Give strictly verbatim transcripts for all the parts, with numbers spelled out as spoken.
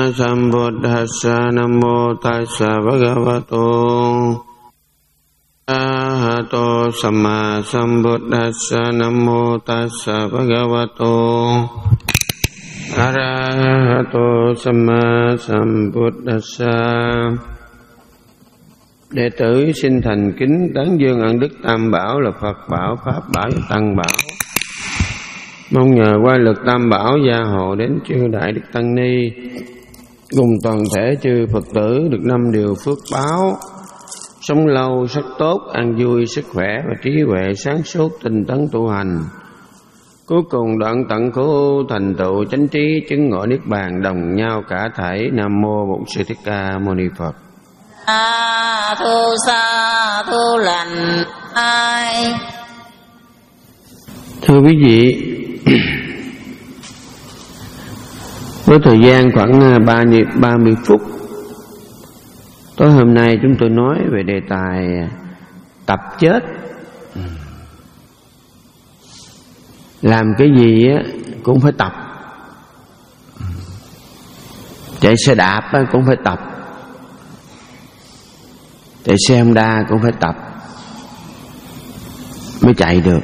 Sambuddhassa. Nam mô Tassa Bhagavato Arahato Samma Sambuddhassa. Nam mô Tassa Bhagavato Arahato Samma Sambuddhassa. Đệ tử xin thành kính tán dương ân đức Tam Bảo là Phật Bảo, Pháp Bảo và Tăng Bảo. Mong nhờ qua lực Tam Bảo gia hộ đến chư Đại Đức Tăng Ni cùng toàn thể chư Phật tử được năm điều phước báo: sống lâu, sắc tốt, an vui, sức khỏe và trí huệ sáng suốt, tinh tấn tu hành. Cuối cùng đoạn tận khổ thành tựu chánh trí, chứng ngộ niết bàn đồng nhau cả thảy. Nam mô Bổn Sư Thích Ca Mâu Ni Phật. A thu sa thu lành ai. Thưa quý vị, với thời gian khoảng ba mươi phút, tối hôm nay chúng tôi nói về đề tài tập chết. Làm cái gì cũng phải tập. Chạy xe đạp cũng phải tập. Chạy xe Honda cũng phải tập mới chạy được.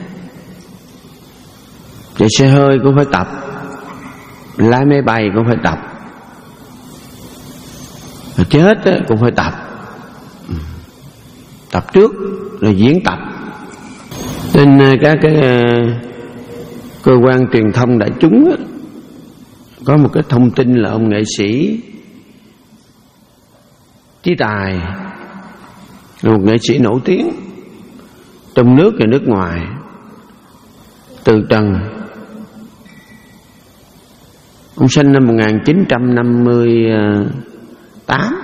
Chạy xe hơi cũng phải tập. Lái máy bay cũng phải tập. Rồi chết cũng phải tập. Tập trước rồi diễn tập. Nên các cái cơ quan truyền thông đại chúng có một cái thông tin là ông nghệ sĩ Trí Tài, một nghệ sĩ nổi tiếng trong nước và nước ngoài, từ trần. Ông sinh năm một nghìn chín trăm năm mươi tám.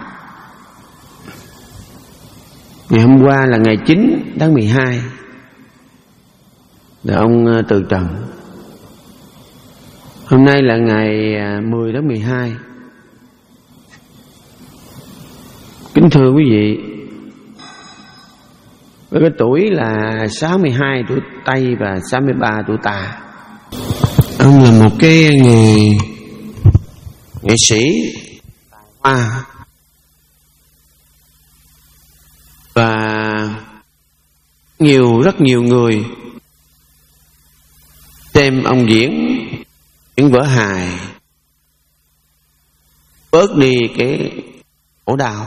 Ngày hôm qua là ngày chín tháng mười hai là ông từ trần. Hôm nay là ngày mười tháng mười hai. Kính thưa quý vị, với cái tuổi là sáu mươi hai tuổi Tây và sáu mươi ba tuổi Tà, ông là một cái người nghệ sĩ tài hoa và nhiều rất nhiều người xem ông diễn những vở hài bớt đi cái khổ đau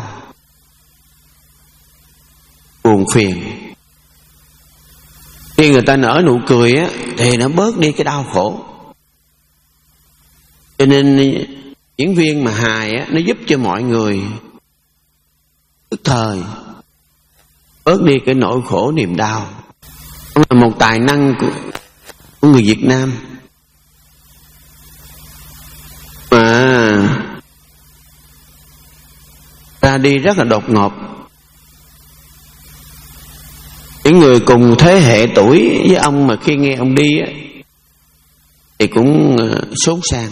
buồn phiền. Khi người ta nở nụ cười á thì nó bớt đi cái đau khổ. Cho nên diễn viên mà hài á, nó giúp cho mọi người tức thời bớt đi cái nỗi khổ niềm đau. Ông là một tài năng của, của người Việt Nam mà ra đi rất là đột ngột. Những người cùng thế hệ tuổi với ông mà khi nghe ông đi á, thì cũng xốn sang.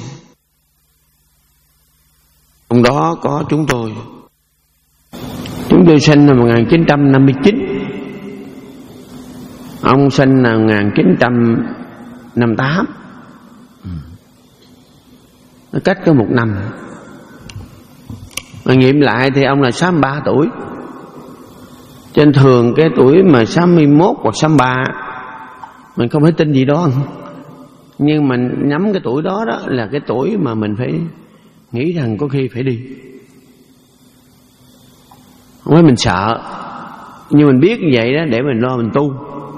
Trong đó có chúng tôi. Chúng tôi sinh năm một nghìn chín trăm năm mươi chín. Ông sinh năm một nghìn chín trăm năm mươi tám. Nó cách có một năm. Mà nghiệm lại thì ông là sáu mươi ba tuổi. Trên thường cái tuổi mà sáu mươi mốt hoặc sáu mươi ba mình không phải tin gì đó, nhưng mình nhắm cái tuổi đó đó là cái tuổi mà mình phải nghĩ rằng có khi phải đi. Không phải mình sợ, nhưng mình biết như vậy đó để mình lo mình tu,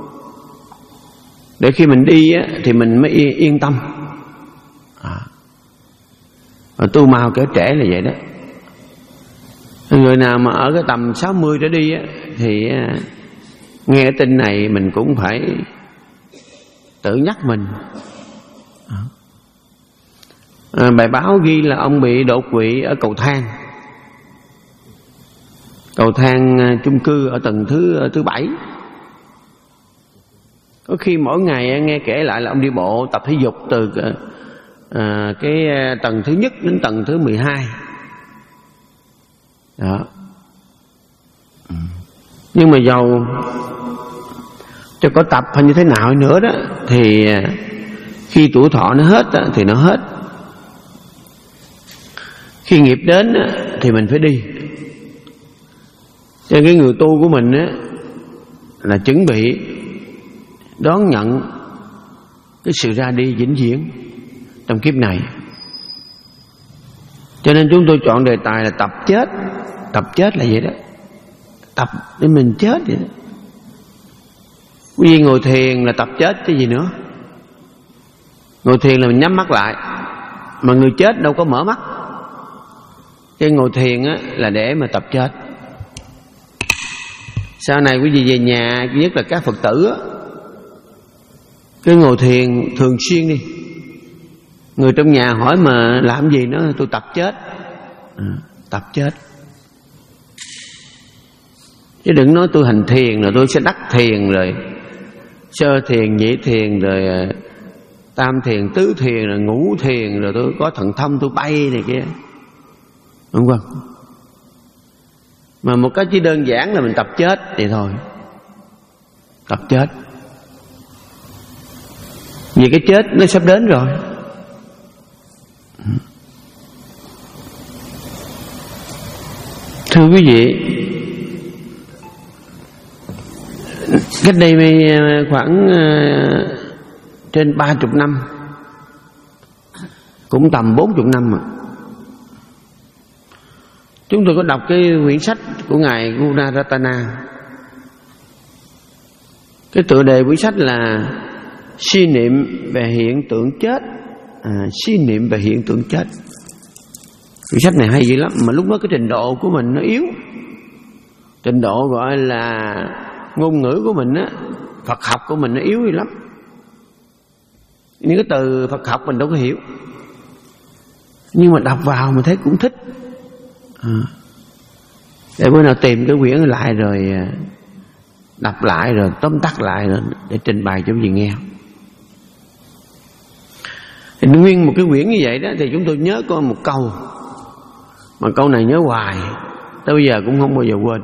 để khi mình đi á, thì mình mới yên tâm. À. Và tu mau kẻ trẻ là vậy đó. Người nào mà ở cái tầm sáu mươi trở đi á, thì nghe cái tin này mình cũng phải tự nhắc mình. À, bài báo ghi là ông bị đột quỵ ở cầu thang, cầu thang chung cư ở tầng thứ thứ bảy. Có khi mỗi ngày nghe kể lại là ông đi bộ tập thể dục từ à, cái tầng thứ nhất đến tầng thứ mười hai. Đó. Nhưng mà dầu cho có tập hay như thế nào nữa đó, thì khi tuổi thọ nó hết đó, thì nó hết. Khi Khi nghiệp đến á, thì mình phải đi. Cho nên cái người tu của mình á, là chuẩn bị đón nhận cái sự ra đi vĩnh viễn trong kiếp này. Cho nên chúng tôi chọn đề tài là tập chết. Tập chết là vậy đó, tập để mình chết vậy đó. Quý vị ngồi thiền là tập chết cái gì nữa. Ngồi thiền là mình nhắm mắt lại, mà người chết đâu có mở mắt. Cái ngồi thiền á, là để mà tập chết. Sau này quý vị về nhà, nhất là các Phật tử á, cái ngồi thiền thường xuyên đi. Người trong nhà hỏi mà làm gì nữa, tôi tập chết. À, tập chết. Chứ đừng nói tôi hành thiền rồi tôi sẽ đắc thiền, rồi sơ thiền, nhị thiền, rồi tam thiền, tứ thiền, rồi ngũ thiền, rồi tôi có thần thông tôi bay này kia. Đúng không? Mà một cái chỉ đơn giản là mình tập chết vậy thôi. Tập chết. Vì cái chết nó sắp đến rồi. Thưa quý vị, cách đây khoảng trên ba chục năm, cũng tầm bốn chục năm mà, chúng tôi có đọc cái quyển sách của ngài Gunaratana. Cái tựa đề quyển sách là Suy niệm về hiện tượng chết. à, Suy niệm về hiện tượng chết. Quyển sách này hay dữ lắm, mà lúc đó cái trình độ của mình nó yếu. Trình độ gọi là ngôn ngữ của mình á, Phật học của mình nó yếu dữ lắm. Những cái từ Phật học mình đâu có hiểu, nhưng mà đọc vào mình thấy cũng thích. à. Để bữa nào tìm cái quyển lại rồi đọc lại, rồi tóm tắt lại, rồi để trình bày cho quý vị nghe. Thì nguyên một cái quyển như vậy đó, thì chúng tôi nhớ có một câu, mà câu này nhớ hoài, tới bây giờ cũng không bao giờ quên.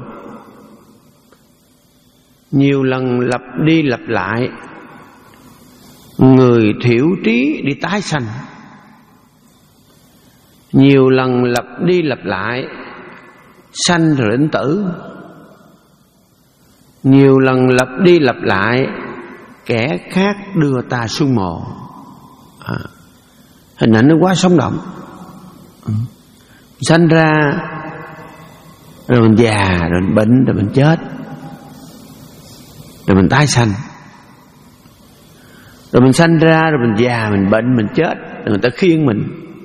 Nhiều lần lặp đi lặp lại, người thiểu trí đi tái sanh. Nhiều lần lặp đi lặp lại, sanh rồi đến tử. Nhiều lần lặp đi lặp lại, kẻ khác đưa ta xuống mồ. à, Hình ảnh nó quá sống động. ừ. Sanh ra, rồi mình già, rồi mình bệnh, rồi mình chết, rồi mình tái sanh. Rồi mình sanh ra, rồi mình già, mình bệnh, mình chết, rồi người ta khiêng mình,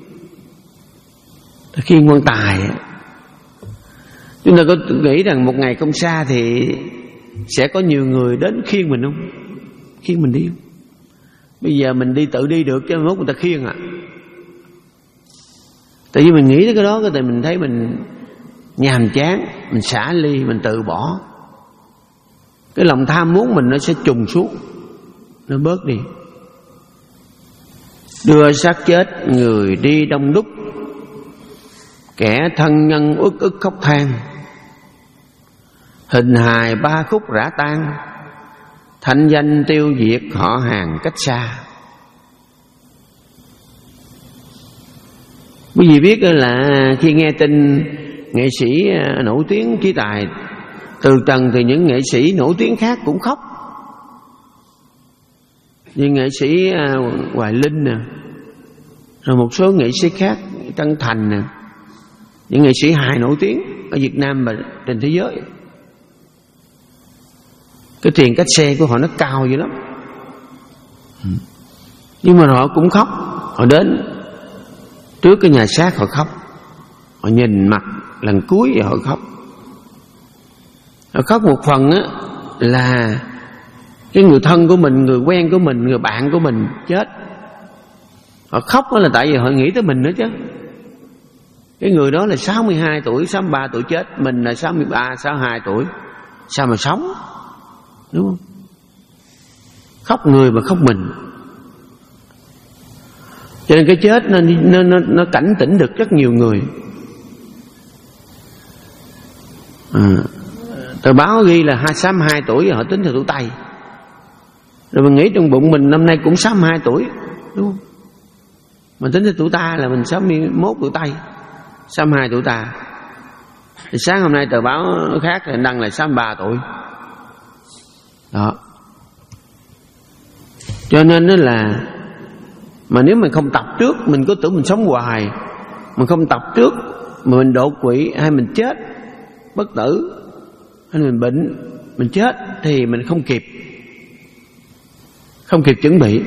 ta khiêng quan tài. Chúng ta có nghĩ rằng một ngày không xa thì sẽ có nhiều người đến khiêng mình không? Khiêng mình đi không? Bây giờ mình đi tự đi được, chứ mốt người ta khiêng à. Tại vì mình nghĩ tới cái đó, tại mình thấy mình nhàm chán, mình xả ly, mình từ bỏ. Cái lòng tham muốn mình nó sẽ trùng xuống, nó bớt đi. Đưa xác chết người đi đông đúc, kẻ thân nhân uất ức khóc than. Hình hài ba khúc rã tan, thanh danh tiêu diệt họ hàng cách xa. Quý vị biết là khi nghe tin nghệ sĩ nổi tiếng trí tài từ trần, thì những nghệ sĩ nổi tiếng khác cũng khóc. Như nghệ sĩ Hoài Linh nè, rồi một số nghệ sĩ khác, Trân Thành nè, những nghệ sĩ hài nổi tiếng ở Việt Nam và trên thế giới. Cái tiền cách xe của họ nó cao dữ lắm, nhưng mà họ cũng khóc. Họ đến trước cái nhà xác họ khóc, họ nhìn mặt lần cuối và họ khóc. Họ khóc một phần á là cái người thân của mình, người quen của mình, người bạn của mình chết. Họ khóc đó là tại vì họ nghĩ tới mình nữa chứ. Cái người đó là sáu mươi hai tuổi, sáu mươi ba tuổi chết, mình là sáu mươi ba, sáu mươi hai tuổi, sao mà sống, đúng không? Khóc người mà khóc mình. Cho nên cái chết nó, nó, nó, nó cảnh tỉnh được rất nhiều người. à, Tờ báo ghi là sáu mươi hai tuổi, họ tính theo tuổi Tây. Rồi mình nghĩ trong bụng mình năm nay cũng sáu mươi hai tuổi, đúng không? Mình tính theo tuổi ta là mình sáu mươi mốt tuổi Tây. sáu mươi hai tuổi ta. Thì sáng hôm nay tờ báo khác thì đăng là sáu mươi ba tuổi. Đó. Cho nên đó là, mà nếu mình không tập trước, mình cứ tưởng mình sống hoài, mình không tập trước mà mình đột quỵ hay mình chết bất tử, hay mình bệnh mình chết thì mình không kịp, không kịp chuẩn bị.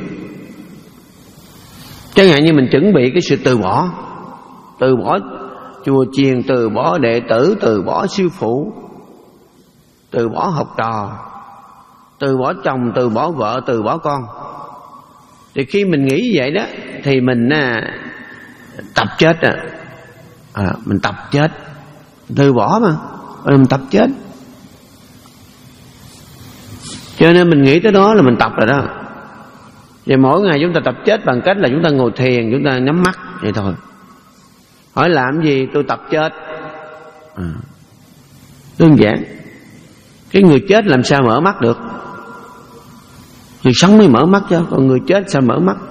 Chẳng hạn như mình chuẩn bị cái sự từ bỏ, từ bỏ chùa chiền, từ bỏ đệ tử, từ bỏ sư phụ, từ bỏ học trò, từ bỏ chồng, từ bỏ vợ, từ bỏ con. Thì khi mình nghĩ vậy đó thì mình à, tập chết à. à mình tập chết, từ bỏ mà mình tập chết. Cho nên mình nghĩ tới đó là mình tập rồi đó. Và mỗi ngày chúng ta tập chết bằng cách là chúng ta ngồi thiền, chúng ta nhắm mắt vậy thôi. Hỏi làm gì? Tôi tập chết. à, Đơn giản. Cái người chết làm sao mở mắt được? Người sống mới mở mắt chứ, còn người chết sao mở mắt?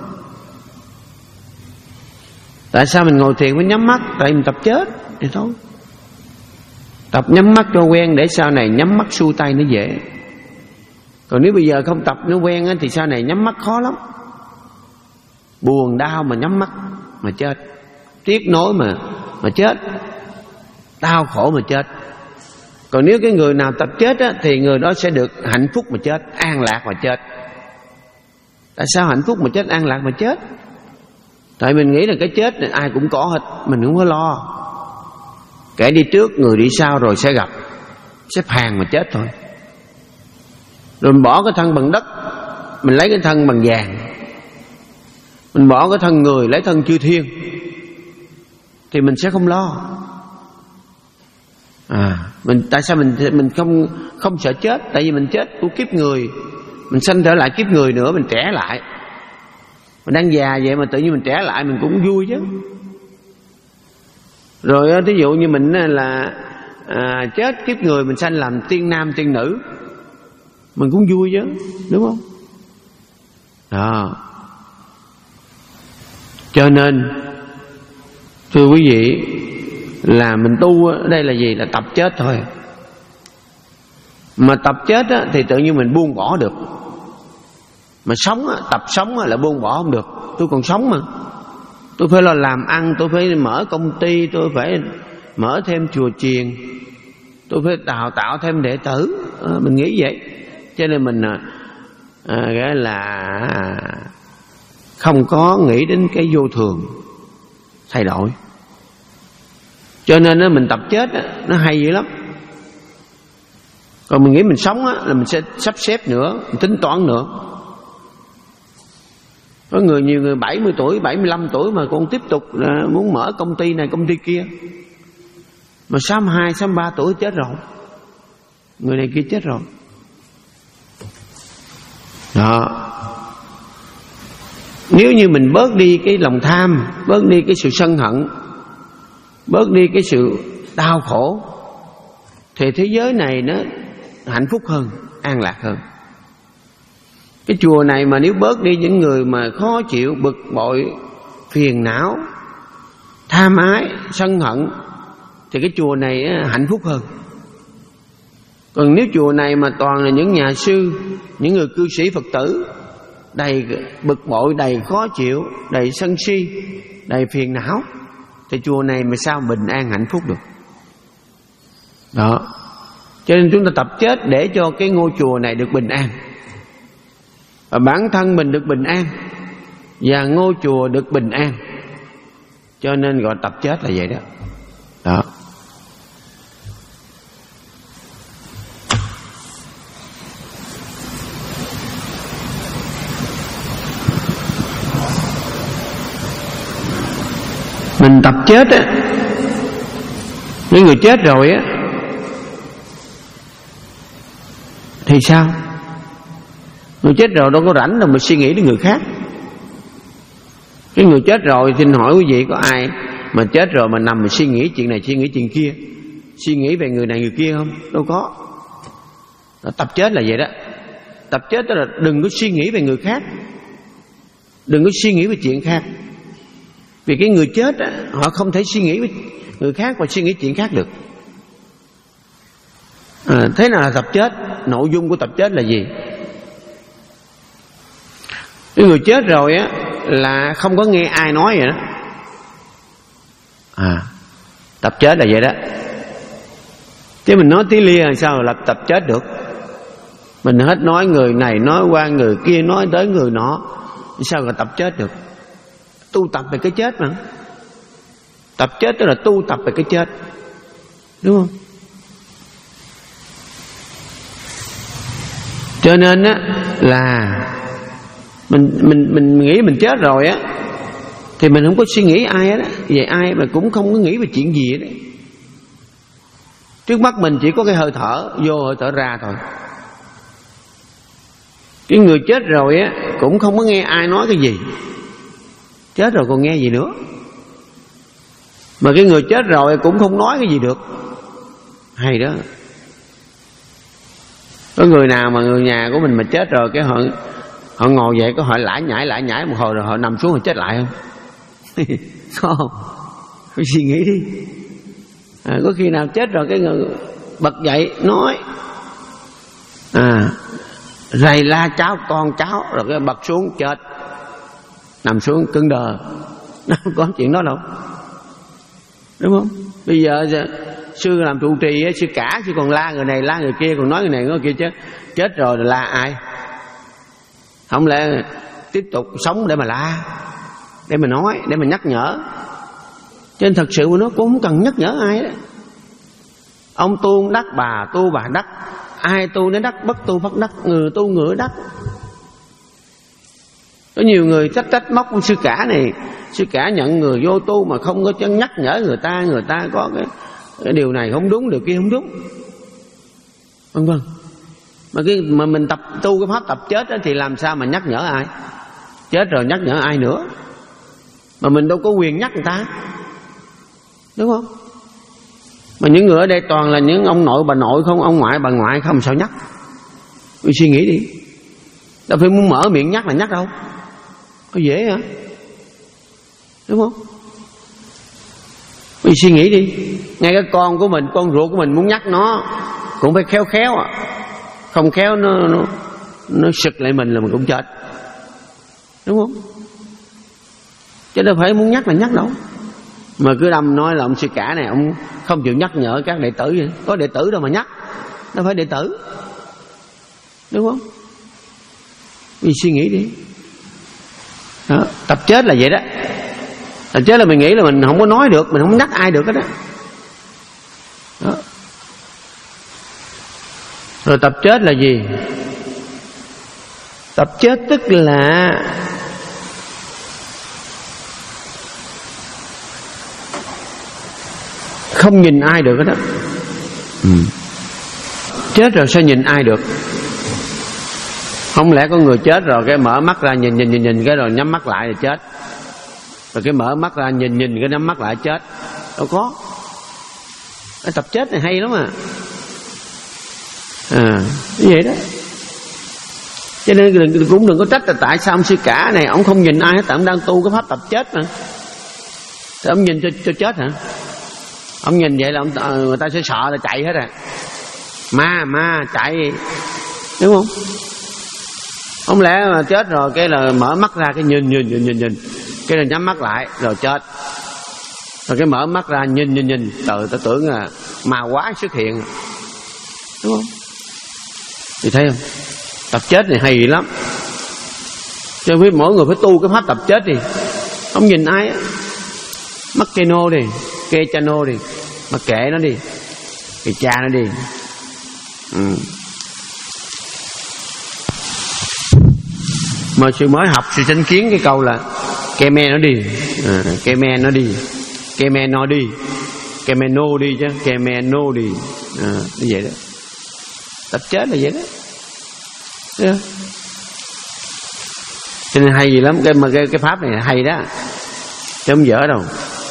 Tại sao mình ngồi thiền mới nhắm mắt? Tại mình tập chết thì thôi. Tập nhắm mắt cho quen để sau này nhắm mắt xuôi tay nó dễ. Còn nếu bây giờ không tập nó quen thì sau này nhắm mắt khó lắm. Buồn đau mà nhắm mắt mà chết, tiếc nối mà mà chết, đau khổ mà chết. Còn nếu cái người nào tập chết á, thì người đó sẽ được hạnh phúc mà chết, an lạc mà chết. Tại sao hạnh phúc mà chết, an lạc mà chết? Tại mình nghĩ là cái chết này ai cũng có hết, mình không có lo. Kẻ đi trước người đi sau rồi sẽ gặp, xếp hàng mà chết thôi. Rồi mình bỏ cái thân bằng đất, mình lấy cái thân bằng vàng. Mình bỏ cái thân người, lấy thân chư thiên, thì mình sẽ không lo. À, mình tại sao mình mình không không sợ chết? Tại vì mình chết của kiếp người, mình sanh trở lại kiếp người nữa, mình trẻ lại. Mình đang già vậy mà tự nhiên mình trẻ lại, mình cũng vui chứ. Rồi ví dụ như mình là à, chết kiếp người, mình sanh làm tiên nam tiên nữ, mình cũng vui chứ, đúng không? Đó. Cho nên thưa quý vị, là mình tu ở đây là gì? Là tập chết thôi. Mà tập chết á, thì tự nhiên mình buông bỏ được. Mà sống á, tập sống á, là buông bỏ không được. Tôi còn sống mà, tôi phải lo làm ăn, tôi phải mở công ty, tôi phải mở thêm chùa chiền, tôi phải đào tạo thêm đệ tử. à, Mình nghĩ vậy. Cho nên mình à, gọi là không có nghĩ đến cái vô thường thay đổi. Cho nên á, mình tập chết á, nó hay dữ lắm. Còn mình nghĩ mình sống á, là mình sẽ sắp xếp nữa, mình tính toán nữa. Có người, nhiều người bảy mươi tuổi, bảy mươi lăm tuổi mà còn tiếp tục muốn mở công ty này công ty kia. Mà sáu mươi hai, sáu mươi ba tuổi chết rồi, người này kia chết rồi. Đó. Nếu như mình bớt đi cái lòng tham, bớt đi cái sự sân hận, bớt đi cái sự đau khổ, thì thế giới này nó hạnh phúc hơn, an lạc hơn. Cái chùa này mà nếu bớt đi những người mà khó chịu, bực bội, phiền não, tham ái, sân hận, thì cái chùa này hạnh phúc hơn. Còn nếu chùa này mà toàn là những nhà sư, những người cư sĩ Phật tử đầy bực bội, đầy khó chịu, đầy sân si, đầy phiền não, thì chùa này mà sao bình an hạnh phúc được? Đó. Cho nên chúng ta tập chết để cho cái ngôi chùa này được bình an, và bản thân mình được bình an, và ngôi chùa được bình an. Cho nên gọi tập chết là vậy đó. Đó. Mình tập chết á, những người chết rồi á thì sao? Người chết rồi đâu có rảnh đâu mà suy nghĩ đến người khác. Cái người chết rồi, xin hỏi quý vị, có ai mà chết rồi mà nằm mà suy nghĩ chuyện này, suy nghĩ chuyện kia, suy nghĩ về người này người kia không? Đâu có. Tập chết là vậy đó. Tập chết tức là đừng có suy nghĩ về người khác, đừng có suy nghĩ về chuyện khác. Vì cái người chết á, họ không thể suy nghĩ với người khác và suy nghĩ chuyện khác được. À, thế nào là tập chết? Nội dung của tập chết là gì? Cái người chết rồi á là không có nghe ai nói vậy đó. À, tập chết là vậy đó. Chứ mình nói tí lia làm sao là tập chết được? Mình hết nói người này, nói qua người kia, nói tới người nọ, sao là tập chết được? Tu tập về cái chết mà. Tập chết tức là tu tập về cái chết, đúng không? Cho nên á là mình mình mình nghĩ mình chết rồi á thì mình không có suy nghĩ ai hết á, về ai mà cũng không có nghĩ về chuyện gì hết. Trước mắt mình chỉ có cái hơi thở vô hơi thở ra thôi. Cái người chết rồi á cũng không có nghe ai nói cái gì. Chết rồi còn nghe gì nữa. Mà cái người chết rồi cũng không nói cái gì được. Hay đó. Có người nào mà người nhà của mình mà chết rồi cái họ họ ngồi dậy có họ lải nhải lải nhải một hồi rồi họ nằm xuống họ chết lại không? Không. Phải suy nghĩ đi. À, có khi nào chết rồi cái người bật dậy nói, à, rầy la cháu con cháu rồi cái bật xuống chết, nằm xuống cứng đờ. Nó không có chuyện đó đâu, đúng không? Bây giờ sư làm trụ trì á, sư cả sư còn la người này la người kia, còn nói người này nói người kia chết. Chết rồi là ai? Không lẽ tiếp tục sống để mà la, để mà nói, để mà nhắc nhở? Cho nên thật sự mà nó cũng không cần nhắc nhở ai đó. Ông tu đắc, bà tu bà đắc, ai tu đến đắc, bất tu bất đắc, người tu người đắc. Có nhiều người trách trách móc sư cả này, sư cả nhận người vô tu mà không có chân nhắc nhở người ta, người ta có cái, cái điều này không đúng, điều kia không đúng, vân vân. Mà cái mà mình tập tu cái pháp tập chết đó, thì làm sao mà nhắc nhở ai? Chết rồi nhắc nhở ai nữa? Mà mình đâu có quyền nhắc người ta, đúng không? Mà những người ở đây toàn là những ông nội bà nội không, ông ngoại bà ngoại không, sao nhắc? Mình suy nghĩ đi. Đâu phải muốn mở miệng nhắc là nhắc đâu. Có dễ hả? Đúng không? Mình suy nghĩ đi. Ngay cái con của mình, con ruột của mình muốn nhắc nó cũng phải khéo khéo à. Không khéo nó nó, nó sực lại mình là mình cũng chết, đúng không? Chứ đâu phải muốn nhắc là nhắc đâu. Mà cứ đâm nói là ông sư cả này ông không chịu nhắc nhở các đệ tử vậy. Có đệ tử đâu mà nhắc, đâu phải đệ tử, đúng không? Mình suy nghĩ đi. Đó, tập chết là vậy đó. Tập chết là mình nghĩ là mình không có nói được, mình không nhắc ai được hết đó. Đó. Rồi tập chết là gì? Tập chết tức là không nhìn ai được hết đó. Ừ. Chết rồi sao nhìn ai được? Không lẽ có người chết rồi cái mở mắt ra nhìn nhìn nhìn nhìn cái rồi nhắm mắt lại rồi chết, rồi cái mở mắt ra nhìn nhìn cái nhắm mắt lại chết? Đâu có. Cái tập chết này hay lắm à. À, như vậy đó. Cho nên cũng đừng có trách là tại sao ông sư cả này ông không nhìn ai hết, tại ông đang tu cái pháp tập chết mà. Thì ông nhìn cho, cho chết hả? Ông nhìn vậy là ông, người ta sẽ sợ là chạy hết à. Ma ma chạy, đúng không? Không lẽ mà chết rồi cái là mở mắt ra cái nhìn nhìn nhìn nhìn nhìn cái là nhắm mắt lại rồi chết, rồi cái mở mắt ra nhìn nhìn nhìn trời, ta tưởng là ma quái xuất hiện, đúng không? Thì thấy không? Tập chết này hay lắm. Cho biết mỗi người phải tu cái pháp tập chết đi. Không nhìn ai á, mắc keno đi, kê chano đi, mà kệ nó đi, kệ cha nó đi. Ừ. Mà sư mới học sư chánh kiến cái câu là ke me nó đi, à, ke me nó đi, ke me nó đi, ke me no đi chứ, ke me no đi, à, như vậy đó. Tập chết là vậy đó. Yeah. Cho nên hay gì lắm, cái mà cái, cái pháp này hay đó, chứ không dở đâu.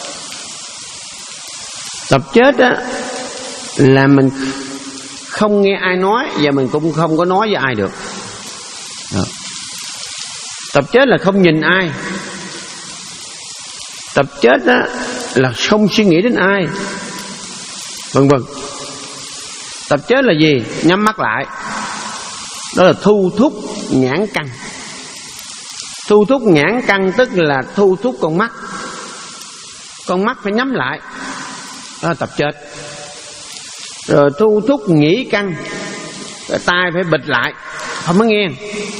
Tập chết á là mình không nghe ai nói và mình cũng không có nói với ai được. Đó. Tập chết là không nhìn ai. Tập chết đó là không suy nghĩ đến ai, vân vân. Tập chết là gì? Nhắm mắt lại, đó là thu thúc nhãn căn. Thu thúc nhãn căn tức là thu thúc con mắt. Con mắt phải nhắm lại, đó là tập chết. Rồi thu thúc nhĩ căn, cái tai phải bịt lại, không có nghe,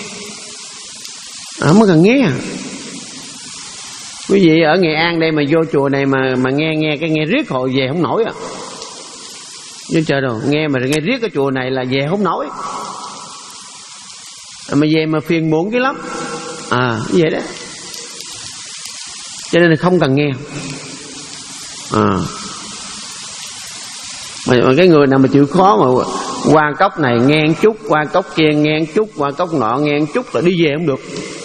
không có cần nghe. Quý vị ở Nghệ An đây mà vô chùa này mà mà nghe nghe cái nghe riết hồi về không nổi à. Nhưng trời đâu, nghe mà nghe riết cái chùa này là về không nổi. À, mà về mà phiền muộn cái lắm. À, như vậy đó. Cho nên là không cần nghe. À. Mà, mà cái người nào mà chịu khó mà qua cốc này nghe một chút, qua cốc kia nghe một chút, qua cốc nọ nghe một chút là đi về không được.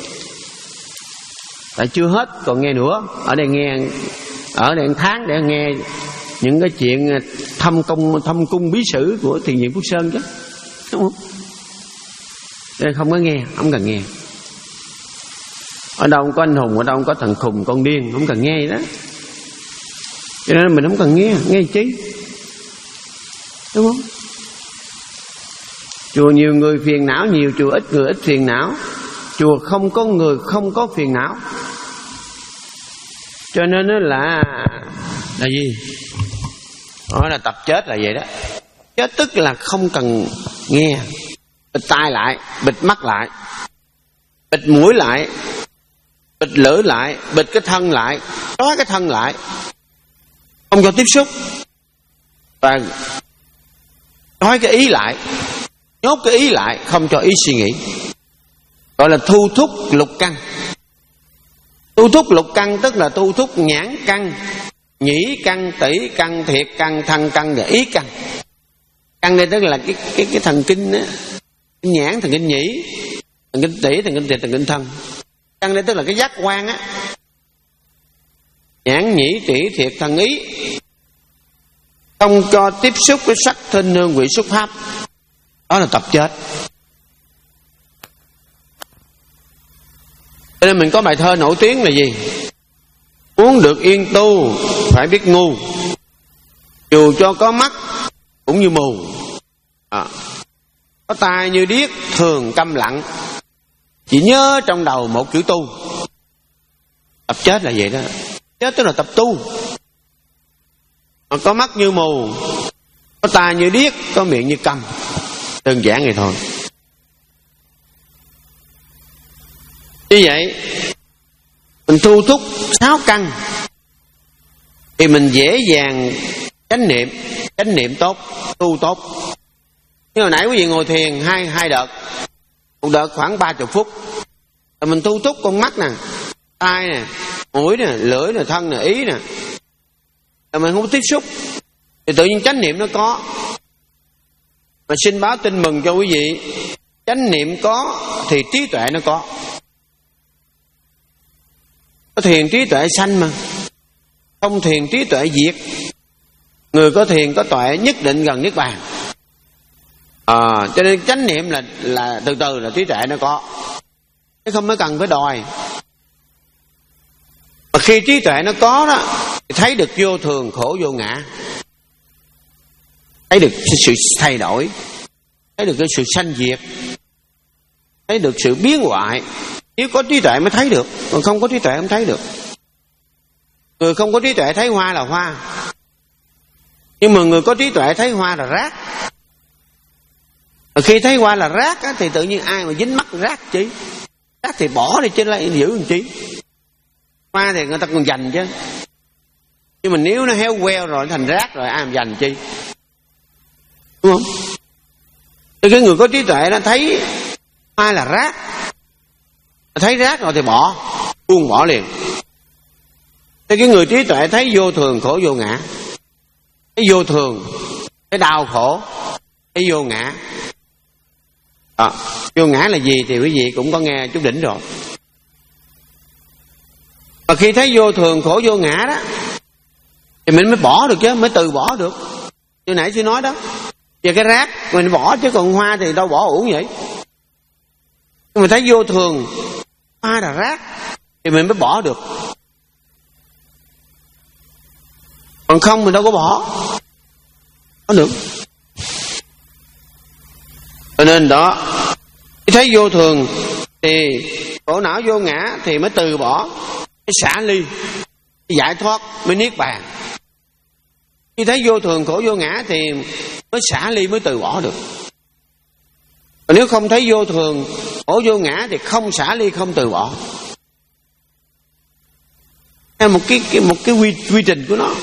Tại chưa hết còn nghe nữa. Ở đây nghe, ở đây một tháng để nghe những cái chuyện thâm công thâm cung bí sử của Thiền viện Phước Sơn chứ, đúng không? Nên không có nghe, không cần nghe. Ở đâu không có anh hùng, ở đâu không có thằng khùng con điên, không cần nghe đó. Cho nên mình không cần nghe, nghe chi, đúng không? Chùa nhiều người phiền não nhiều, chùa ít người ít phiền não. Chùa không có người không có phiền não. Cho nên nó là là gì? Đó là tập chết là vậy đó. Chết tức là không cần nghe. Bịt tai lại, bịt mắt lại, bịt mũi lại, bịt lưỡi lại, bịt cái thân lại, trói cái thân lại, không cho tiếp xúc, và nói cái ý lại, nhốt cái ý lại, không cho ý suy nghĩ. Gọi là thu thúc lục căn. Thu thúc lục căn tức là thu thúc nhãn căn, nhĩ căn, tỷ căn, thiệt căn, thân căn và ý căn. Căn đây tức là cái cái cái thần kinh á, nhãn, thần kinh nhĩ, thần kinh tỷ, thần kinh thiệt, thần kinh thân. Căn đây tức là cái giác quan á, nhãn, nhĩ, tỷ, thiệt, thân, ý, không cho tiếp xúc với sắc, thinh, hương, vị, xúc, pháp. Đó là tập chết. Cho nên mình có bài thơ nổi tiếng là gì? Muốn được yên tu phải biết ngu, dù cho có mắt cũng như mù, à, có tai như điếc thường câm lặng, chỉ nhớ trong đầu một chữ tu. Tập chết là vậy đó. Chết tức là tập tu. Mà có mắt như mù, có tai như điếc, có miệng như câm, đơn giản vậy thôi. Như vậy mình thu thúc sáu căn thì mình dễ dàng chánh niệm, chánh niệm tốt, tu tốt. Như hồi nãy quý vị ngồi thiền hai hai đợt, một đợt khoảng ba chục phút, rồi mình thu thúc con mắt nè, tai nè, mũi nè, lưỡi nè, thân nè, ý nè, rồi mình không tiếp xúc thì tự nhiên chánh niệm nó có. Mà xin báo tin mừng cho quý vị, chánh niệm có thì trí tuệ nó có. Có thiền trí tuệ sanh mà, không thiền trí tuệ diệt. Người có thiền có tuệ nhất định gần niết bàn. À, cho nên chánh niệm là là từ từ là trí tuệ nó có, chứ không mới cần phải đòi. Mà khi trí tuệ nó có đó thì thấy được vô thường khổ vô ngã, thấy được sự thay đổi, thấy được cái sự sanh diệt, thấy được sự biến hoại. Nếu có trí tuệ mới thấy được, còn không có trí tuệ không thấy được. Người không có trí tuệ thấy hoa là hoa, nhưng mà người có trí tuệ thấy hoa là rác. Khi thấy hoa là rác á, thì tự nhiên ai mà dính mắc rác chứ. Rác thì bỏ đi chứ lại giữ làm chi. Hoa thì người ta còn dành chứ, nhưng mà nếu nó héo queo rồi thành rác rồi ai mà dành chi, đúng không? Thì cái người có trí tuệ nó thấy hoa là rác, thấy rác rồi thì bỏ, buông bỏ liền. Thì cái người trí tuệ thấy vô thường khổ vô ngã, thấy vô thường, thấy đau khổ, thấy vô ngã. À, vô ngã là gì thì quý vị cũng có nghe chút đỉnh rồi. Và khi thấy vô thường khổ vô ngã đó thì mình mới bỏ được chứ, mới từ bỏ được. Như nãy sư nói đó, về cái rác mình bỏ chứ còn hoa thì đâu bỏ uổng vậy. Nhưng mà thấy vô thường, hoa là rác thì mình mới bỏ được. Còn không mình đâu có bỏ có được. Cho nên đó, khi thấy vô thường thì khổ não vô ngã thì mới từ bỏ, mới xả ly, mới giải thoát, mới niết bàn. Khi thấy vô thường khổ vô ngã thì mới xả ly, mới từ bỏ được. Còn nếu không thấy vô thường khổ vô ngã thì không xả ly, không từ bỏ. Theo một cái, cái một cái quy, quy trình của nó,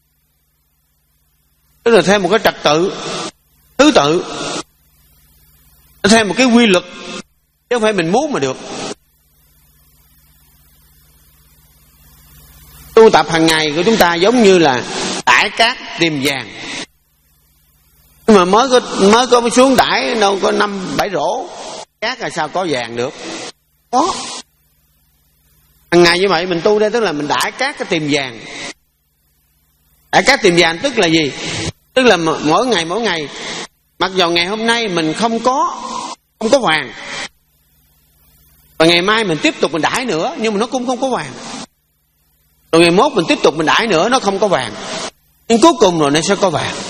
tức là theo một cái trật tự, thứ tự, theo một cái quy luật, chứ không phải mình muốn mà được. Tu tập hàng ngày của chúng ta giống như là đãi cát tìm vàng, nhưng mà mới có mới có xuống đãi đâu có năm bảy rổ cát là sao có vàng được. Có hàng ngày như vậy mình tu đây, tức là mình đãi cát cái tìm vàng. Đãi cát tìm vàng tức là gì? Tức là mỗi ngày mỗi ngày, mặc dù ngày hôm nay mình không có không có vàng, và ngày mai mình tiếp tục mình đãi nữa nhưng mà nó cũng không có vàng, rồi ngày mốt mình tiếp tục mình đãi nữa nó không có vàng, nhưng cuối cùng rồi nó sẽ có vàng.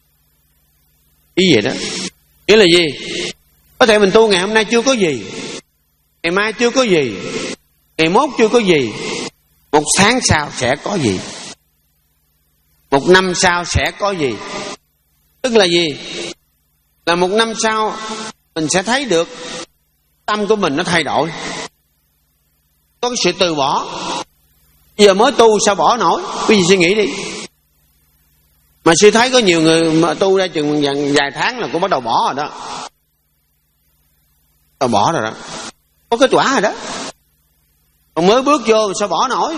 Ý vậy đó. Nghĩa là gì? Có thể mình tu ngày hôm nay chưa có gì, ngày mai chưa có gì, ngày mốt chưa có gì, một tháng sau sẽ có gì, một năm sau sẽ có gì. Tức là gì? Là một năm sau mình sẽ thấy được tâm của mình nó thay đổi, có cái sự từ bỏ. Giờ mới tu sao bỏ nổi? Quý vị suy nghĩ đi. Mà sư thấy có nhiều người mà tu ra chừng vài tháng là cũng bắt đầu bỏ rồi đó. Bắt bỏ rồi đó, có kết quả rồi đó. Còn mới bước vô sao bỏ nổi?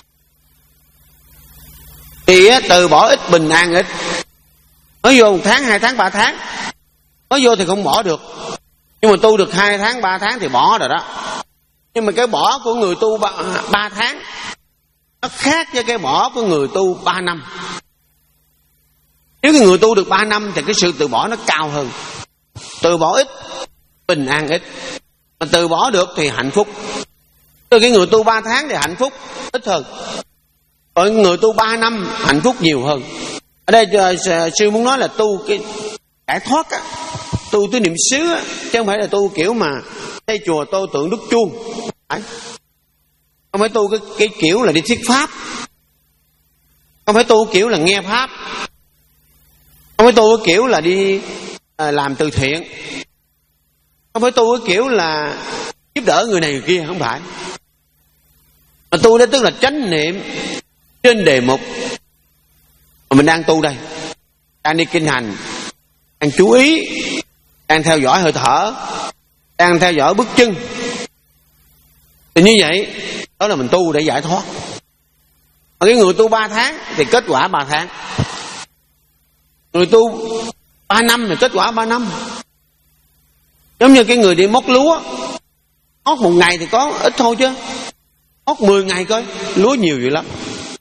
Thì từ bỏ ít bình an ít. Mới vô một tháng, hai tháng, ba tháng, mới vô thì không bỏ được, nhưng mà tu được hai tháng, ba tháng thì bỏ rồi đó. Nhưng mà cái bỏ của người tu ba, ba tháng nó khác với cái bỏ của người tu ba năm. Nếu cái người tu được ba năm thì cái sự từ bỏ nó cao hơn. Từ bỏ ít, bình an ít. Mà từ bỏ được thì hạnh phúc. Từ cái người tu ba tháng thì hạnh phúc ít hơn, còn người tu ba năm hạnh phúc nhiều hơn. Ở đây sư muốn nói là tu cái giải thoát á, tu tứ niệm xứ á, chứ không phải là tu kiểu mà xây chùa tô tượng đúc chuông. Không phải tu cái, cái kiểu là đi thuyết pháp, không phải tu kiểu là nghe pháp, không phải tu cái kiểu là đi à, làm từ thiện, không phải tu cái kiểu là giúp đỡ người này người kia, không phải. Mà tu đó tức là chánh niệm trên đề mục mà mình đang tu đây, đang đi kinh hành, đang chú ý, đang theo dõi hơi thở, đang theo dõi bước chân. Thì như vậy đó là mình tu để giải thoát. Mà cái người tu ba tháng thì kết quả ba tháng, người tu ba năm thì kết quả ba năm. Giống như cái người đi móc lúa, móc một ngày thì có ít thôi, chứ móc mười ngày coi lúa nhiều dữ lắm.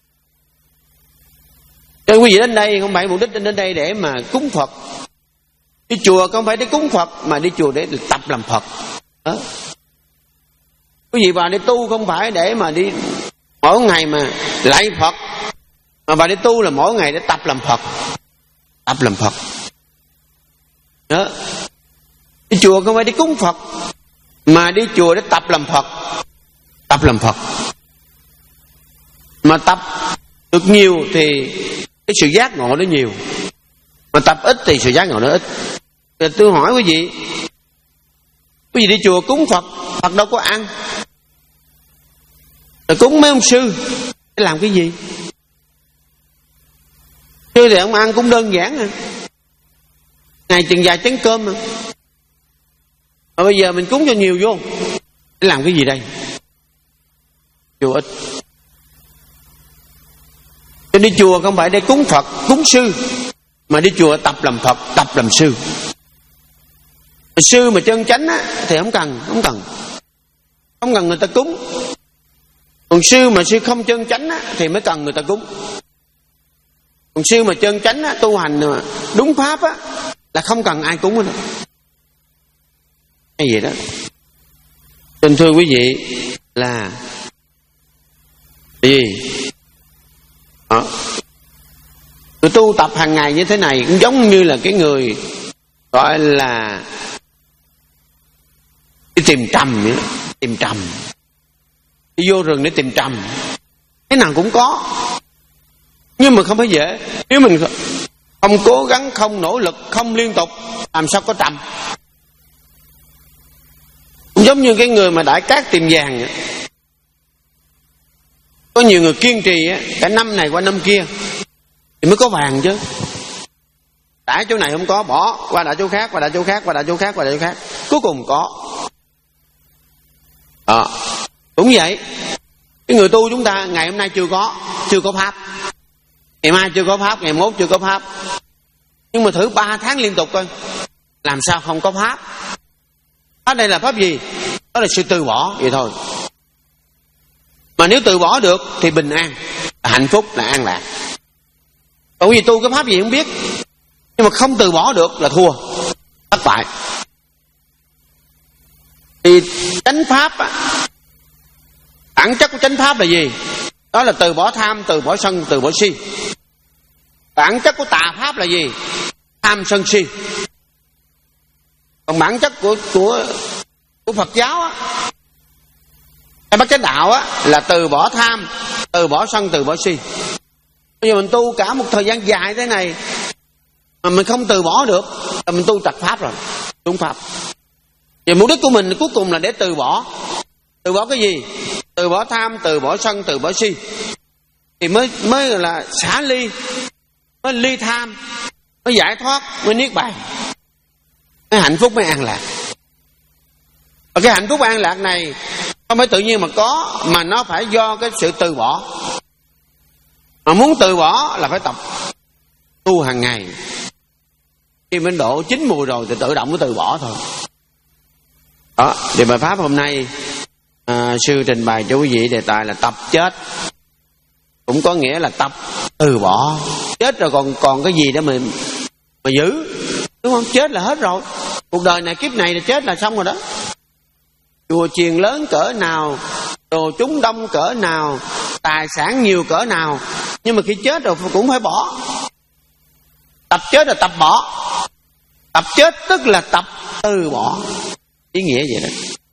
Cho quý vị đến đây không phải mục đích đến đây để mà cúng Phật. Đi chùa không phải để cúng Phật, mà đi chùa để tập làm Phật đó. Quý vị vào để tu không phải để mà đi mỗi ngày mà lạy Phật, mà vào để tu là mỗi ngày để tập làm Phật. Tập làm Phật đó. Đi chùa không phải đi cúng Phật, mà đi chùa để tập làm Phật. Tập làm Phật. Mà tập được nhiều thì cái sự giác ngộ nó nhiều, mà tập ít thì sự giác ngộ nó ít. Thì tôi hỏi quý vị, quý vị đi chùa cúng Phật, Phật đâu có ăn, rồi cúng mấy ông sư để làm cái gì? Sư thì ông ăn cũng đơn giản à, ngày chừng vài chén cơm mà. Mà bây giờ mình cúng cho nhiều vô để làm cái gì đây? Chùa ít. Cho đi chùa không phải để cúng Phật, cúng sư, mà đi chùa tập làm Phật, tập làm sư. Sư mà chân chánh á, thì không cần, không cần, không cần người ta cúng. Còn sư mà sư không chân chánh á, thì mới cần người ta cúng. Còn sư mà chân chánh á, tu hành mà đúng pháp á, là không cần ai cúng nữa. Cái gì đó. Xin thưa quý vị là gì? Đó. Người tu tập hàng ngày như thế này cũng giống như là cái người gọi là đi tìm trầm vậy đó. Tìm trầm, đi vô rừng để tìm trầm, cái nào cũng có, nhưng mà không phải dễ. Nếu mình không cố gắng, không nỗ lực, không liên tục, làm sao có trầm. Cũng giống như cái người mà đại cát tìm vàng vậy. Có nhiều người kiên trì á, cả năm này qua năm kia thì mới có vàng chứ. Đã chỗ này không có, bỏ qua đã chỗ khác, qua đã chỗ khác, qua đã chỗ khác, qua đã chỗ khác, cuối cùng có. Đó. Cũng vậy, cái người tu chúng ta ngày hôm nay chưa có, chưa có pháp, ngày mai chưa có pháp, ngày mốt chưa có pháp, nhưng mà thử ba tháng liên tục coi, làm sao không có pháp. Pháp đây là pháp gì? Đó là sự từ bỏ vậy thôi. Mà nếu từ bỏ được thì bình an, là hạnh phúc, là an lạc. Còn vì tu cái pháp gì không biết, nhưng mà không từ bỏ được là thua, thất bại. Thì chánh pháp á, bản chất của chánh pháp là gì? Đó là từ bỏ tham, từ bỏ sân, từ bỏ si. Bản chất của tà pháp là gì? Tham sân si. Còn bản chất của của của Phật giáo á, hay bát chánh đạo á, là từ bỏ tham, từ bỏ sân, từ bỏ si. Bây giờ mình tu cả một thời gian dài thế này mà mình không từ bỏ được là mình tu trật pháp rồi, đúng pháp. Và mục đích của mình cuối cùng là để từ bỏ. Từ bỏ cái gì? Từ bỏ tham, từ bỏ sân, từ bỏ si, thì mới mới là xả ly, mới ly tham, mới giải thoát, mới niết bàn, mới hạnh phúc, mới an lạc. Và cái hạnh phúc an lạc này không phải tự nhiên mà có, mà nó phải do cái sự từ bỏ. Mà muốn từ bỏ là phải tập tu hàng ngày. Khi mình độ chín mùi rồi thì tự động mới từ bỏ thôi. Đó, thì bài pháp hôm nay à, sư trình bày cho quý vị đề tài là tập chết. Cũng có nghĩa là tập từ bỏ. Chết rồi còn còn cái gì để mình mà giữ, đúng không? Chết là hết rồi. Cuộc đời này, kiếp này là chết là xong rồi đó. Chùa chiền lớn cỡ nào, đồ chúng đông cỡ nào, tài sản nhiều cỡ nào, nhưng mà khi chết rồi cũng phải bỏ. Tập chết là tập bỏ. Tập chết tức là tập từ bỏ. Ý nghĩa vậy đó.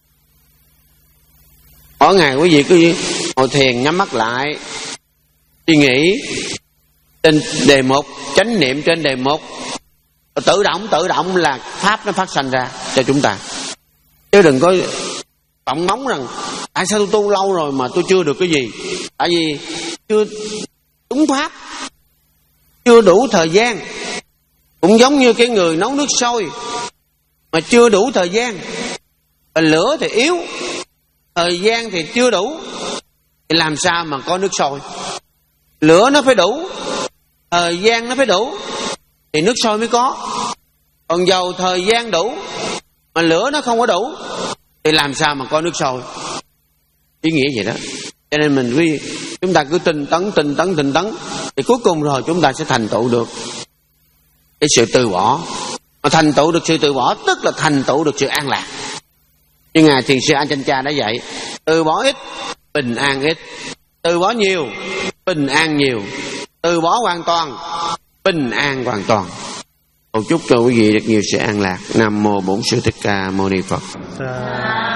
Mỗi ngày quý vị cứ ngồi thiền, nhắm mắt lại, suy nghĩ trên đề mục, chánh niệm trên đề mục, tự động tự động là pháp nó phát sanh ra cho chúng ta. Chứ đừng có vọng móng rằng tại sao tôi tu lâu rồi mà tôi chưa được cái gì. Tại vì chưa đúng pháp, chưa đủ thời gian. Cũng giống như cái người nấu nước sôi mà chưa đủ thời gian, và lửa thì yếu, thời gian thì chưa đủ, thì làm sao mà có nước sôi? Lửa nó phải đủ, thời gian nó phải đủ, thì nước sôi mới có. Còn dầu thời gian đủ mà lửa nó không có đủ thì làm sao mà có nước sôi? Ý nghĩa vậy đó. Cho nên mình quý chúng ta cứ tinh tấn, tinh tấn, tinh tấn, thì cuối cùng rồi chúng ta sẽ thành tựu được cái sự từ bỏ. Mà thành tựu được sự từ bỏ tức là thành tựu được sự an lạc. Như ngài thiền sư Ajahn Chah đã dạy, từ bỏ ít, bình an ít. Từ bỏ nhiều, bình an nhiều. Từ bỏ hoàn toàn, bình an hoàn toàn. Cầu chúc cho quý vị được nhiều sự an lạc. Nam mô Bổn Sư Thích Ca Mâu Ni Phật.